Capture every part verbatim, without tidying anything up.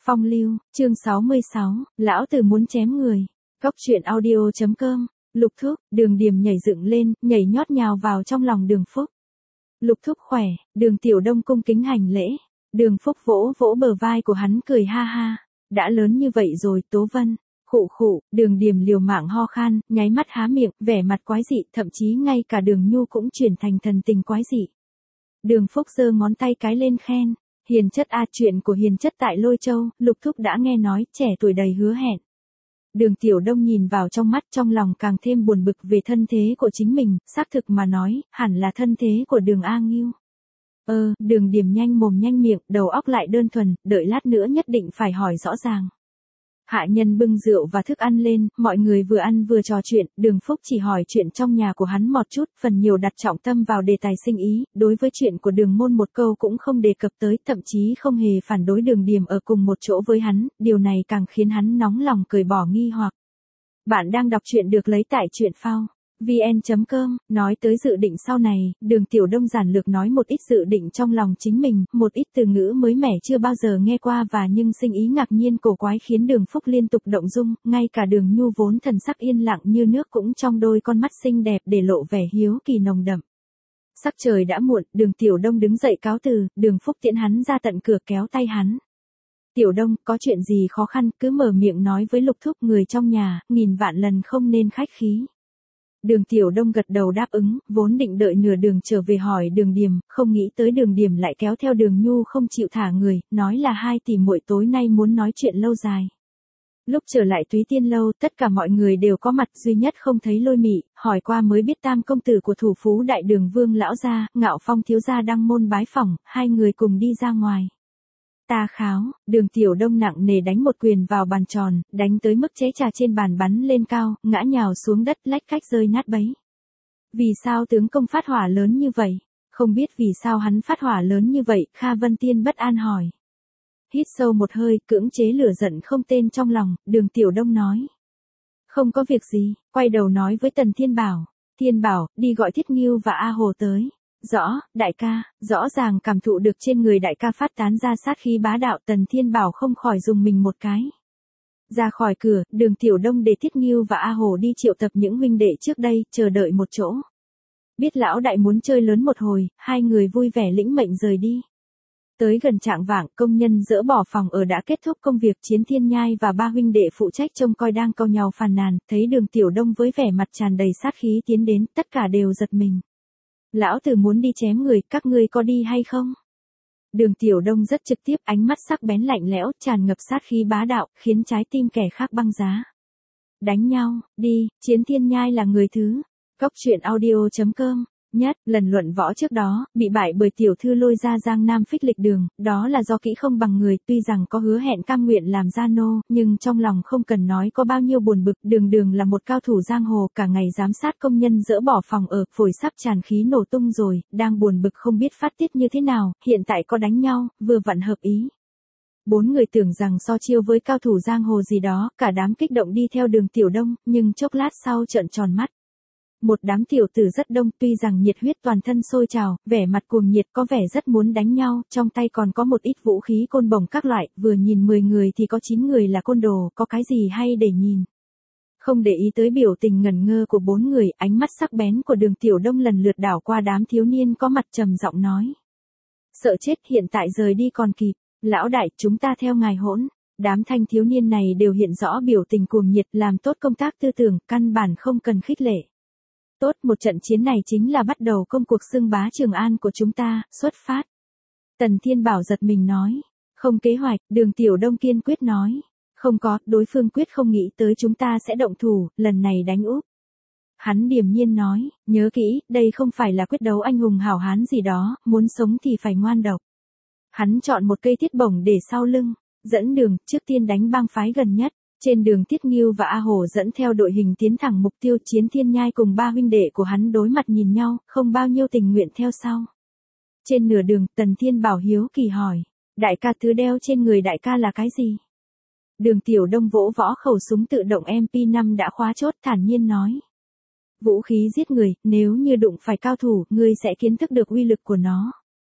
Phong lưu, chương sáu mươi sáu, lão tử muốn chém người. Cốc truyện audio chấm com, Lục Thúc, Đường Điềm nhảy dựng lên, nhảy nhót nhào vào trong lòng Đường Phúc. Lục Thúc khỏe, Đường Tiểu Đông cung kính hành lễ. Đường Phúc vỗ vỗ bờ vai của hắn cười ha ha. Đã lớn như vậy rồi Tố Vân. Khụ khụ, Đường Điềm liều mạng ho khan, nháy mắt há miệng, vẻ mặt quái dị, thậm chí ngay cả Đường Nhu cũng chuyển thành thần tình quái dị. Đường Phúc giơ ngón tay cái lên khen. Hiền chất a, chuyện của Hiền chất tại Lôi Châu, Lục Thúc đã nghe nói, trẻ tuổi đầy hứa hẹn. Đường Tiểu Đông nhìn vào trong mắt, trong lòng càng thêm buồn bực về thân thế của chính mình, xác thực mà nói, hẳn là thân thế của Đường A Ngưu. Ơ, Đường Điềm nhanh mồm nhanh miệng, đầu óc lại đơn thuần, đợi lát nữa nhất định phải hỏi rõ ràng. Hạ nhân bưng rượu và thức ăn lên, mọi người vừa ăn vừa trò chuyện, Đường Phúc chỉ hỏi chuyện trong nhà của hắn một chút, phần nhiều đặt trọng tâm vào đề tài sinh ý, đối với chuyện của Đường Môn một câu cũng không đề cập tới, thậm chí không hề phản đối Đường Điềm ở cùng một chỗ với hắn, điều này càng khiến hắn nóng lòng cởi bỏ nghi hoặc. Bạn đang đọc truyện được lấy tại truyện phao vn chấm com, nói tới dự định sau này, Đường Tiểu Đông giản lược nói một ít dự định trong lòng chính mình, một ít từ ngữ mới mẻ chưa bao giờ nghe qua và nhưng sinh ý ngạc nhiên cổ quái khiến Đường Phúc liên tục động dung, ngay cả Đường Nhu vốn thần sắc yên lặng như nước cũng trong đôi con mắt xinh đẹp để lộ vẻ hiếu kỳ nồng đậm. Sắc trời đã muộn, Đường Tiểu Đông đứng dậy cáo từ, Đường Phúc tiễn hắn ra tận cửa kéo tay hắn. Tiểu Đông, có chuyện gì khó khăn, cứ mở miệng nói với Lục Thúc, người trong nhà, nghìn vạn lần không nên khách khí. Đường Tiểu Đông gật đầu đáp ứng, vốn định đợi nửa đường trở về hỏi Đường Điềm, không nghĩ tới Đường Điềm lại kéo theo Đường Nhu không chịu thả người, nói là hai tỷ muội tối nay muốn nói chuyện lâu dài. Lúc trở lại Túy Tiên Lâu, tất cả mọi người đều có mặt, duy nhất không thấy Lôi Mị, hỏi qua mới biết tam công tử của thủ phú Đại Đường Vương lão gia, Ngạo Phong thiếu gia đăng môn bái phỏng, hai người cùng đi ra ngoài. Ta kháo, Đường Tiểu Đông nặng nề đánh một quyền vào bàn tròn, đánh tới mức chén trà trên bàn bắn lên cao, ngã nhào xuống đất lách cách rơi nát bấy. Vì sao tướng công phát hỏa lớn như vậy? Không biết vì sao hắn phát hỏa lớn như vậy, Kha Vân Tiên bất an hỏi. Hít sâu một hơi, cưỡng chế lửa giận không tên trong lòng, Đường Tiểu Đông nói. Không có việc gì, quay đầu nói với Tần Thiên Bảo. Thiên Bảo, đi gọi Thiết Ngưu và A Hồ tới. Rõ, đại ca, rõ ràng cảm thụ được trên người đại ca phát tán ra sát khí bá đạo, Tần Thiên Bảo không khỏi dùng mình một cái. Ra khỏi cửa, Đường Tiểu Đông để Thiết Ngưu và A Hồ đi triệu tập những huynh đệ trước đây, chờ đợi một chỗ. Biết lão đại muốn chơi lớn một hồi, hai người vui vẻ lĩnh mệnh rời đi. Tới gần trạng vạng, công nhân dỡ bỏ phòng ở đã kết thúc công việc, Chiến Thiên Nhai và ba huynh đệ phụ trách trông coi đang cau nhàu phàn nàn, thấy Đường Tiểu Đông với vẻ mặt tràn đầy sát khí tiến đến, tất cả đều giật mình. Lão tử muốn đi chém người, các ngươi có đi hay không? Đường Tiểu Đông rất trực tiếp, ánh mắt sắc bén lạnh lẽo, tràn ngập sát khí bá đạo, khiến trái tim kẻ khác băng giá. Đánh nhau, đi, Chiến Thiên Nhai là người thứ. Cốc truyện audio chấm com, nhất, lần luận võ trước đó, bị bại bởi tiểu thư Lôi ra Giang Nam Phích Lịch Đường, đó là do kỹ không bằng người, tuy rằng có hứa hẹn cam nguyện làm gia nô, nhưng trong lòng không cần nói có bao nhiêu buồn bực, Đường Đường là một cao thủ giang hồ, cả ngày giám sát công nhân dỡ bỏ phòng ở, phổi sắp tràn khí nổ tung rồi, đang buồn bực không biết phát tiết như thế nào, hiện tại có đánh nhau, vừa vặn hợp ý. Bốn người tưởng rằng so chiêu với cao thủ giang hồ gì đó, cả đám kích động đi theo Đường Tiểu Đông, nhưng chốc lát sau trợn tròn mắt. Một đám tiểu tử rất đông, tuy rằng nhiệt huyết toàn thân sôi trào, vẻ mặt cuồng nhiệt, có vẻ rất muốn đánh nhau, trong tay còn có một ít vũ khí côn bổng các loại, vừa nhìn mười người thì có chín người là côn đồ, có cái gì hay để nhìn. Không để ý tới biểu tình ngẩn ngơ của bốn người, ánh mắt sắc bén của Đường Tiểu Đông lần lượt đảo qua đám thiếu niên có mặt trầm giọng nói. Sợ chết, hiện tại rời đi còn kịp, lão đại, chúng ta theo ngài hỗn. Đám thanh thiếu niên này đều hiện rõ biểu tình cuồng nhiệt, làm tốt công tác tư tưởng, căn bản không cần khích lệ. Tốt, một trận chiến này chính là bắt đầu công cuộc xưng bá Trường An của chúng ta, xuất phát. Tần Thiên Bảo giật mình nói. Không kế hoạch, Đường Tiểu Đông kiên quyết nói. Không có, đối phương quyết không nghĩ tới chúng ta sẽ động thủ, lần này đánh úp. Hắn điềm nhiên nói, nhớ kỹ, đây không phải là quyết đấu anh hùng hảo hán gì đó, muốn sống thì phải ngoan độc. Hắn chọn một cây thiết bổng để sau lưng, dẫn đường, trước tiên đánh bang phái gần nhất. Trên đường Thiết Ngưu và A Hồ dẫn theo đội hình tiến thẳng mục tiêu, Chiến Thiên Nhai cùng ba huynh đệ của hắn đối mặt nhìn nhau, không bao nhiêu tình nguyện theo sau. Trên nửa đường, Tần Thiên Bảo hiếu kỳ hỏi, đại ca, thứ đeo trên người đại ca là cái gì? Đường Tiểu Đông vỗ võ khẩu súng tự động em pê năm đã khóa chốt, thản nhiên nói. Vũ khí giết người, nếu như đụng phải cao thủ, ngươi sẽ kiến thức được uy lực của nó.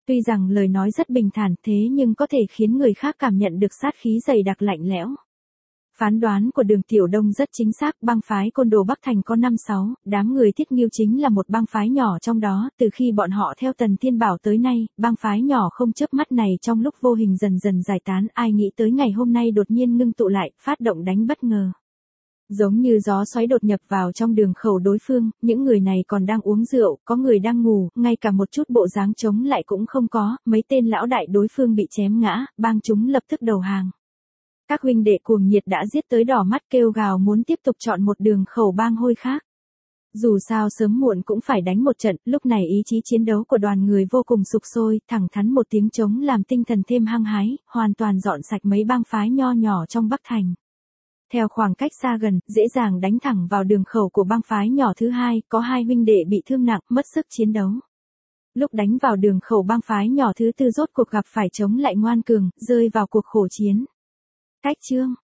Tuy rằng lời nói rất bình thản thế nhưng có thể khiến người khác cảm nhận được sát khí dày đặc lạnh lẽo. Phán đoán của Đường Tiểu Đông rất chính xác, bang phái côn đồ Bắc Thành có năm sáu, đám người Thiết Nghiêu chính là một bang phái nhỏ trong đó, từ khi bọn họ theo Tần Thiên Bảo tới nay, bang phái nhỏ không chớp mắt này trong lúc vô hình dần dần giải tán, ai nghĩ tới ngày hôm nay đột nhiên ngưng tụ lại, phát động đánh bất ngờ. Giống như gió xoáy đột nhập vào trong đường khẩu đối phương, những người này còn đang uống rượu, có người đang ngủ, ngay cả một chút bộ dáng chống lại cũng không có, mấy tên lão đại đối phương bị chém ngã, bang chúng lập tức đầu hàng. Các huynh đệ cuồng nhiệt đã giết tới đỏ mắt kêu gào muốn tiếp tục chọn một đường khẩu bang hôi khác. Dù sao sớm muộn cũng phải đánh một trận, lúc này ý chí chiến đấu của đoàn người vô cùng sục sôi, thẳng thắn một tiếng trống làm tinh thần thêm hăng hái, hoàn toàn dọn sạch mấy bang phái nho nhỏ trong Bắc Thành. Theo khoảng cách xa gần, dễ dàng đánh thẳng vào đường khẩu của bang phái nhỏ thứ hai, có hai huynh đệ bị thương nặng, mất sức chiến đấu. Lúc đánh vào đường khẩu bang phái nhỏ thứ tư rốt cuộc gặp phải chống lại ngoan cường, rơi vào cuộc khổ chiến. Cách chương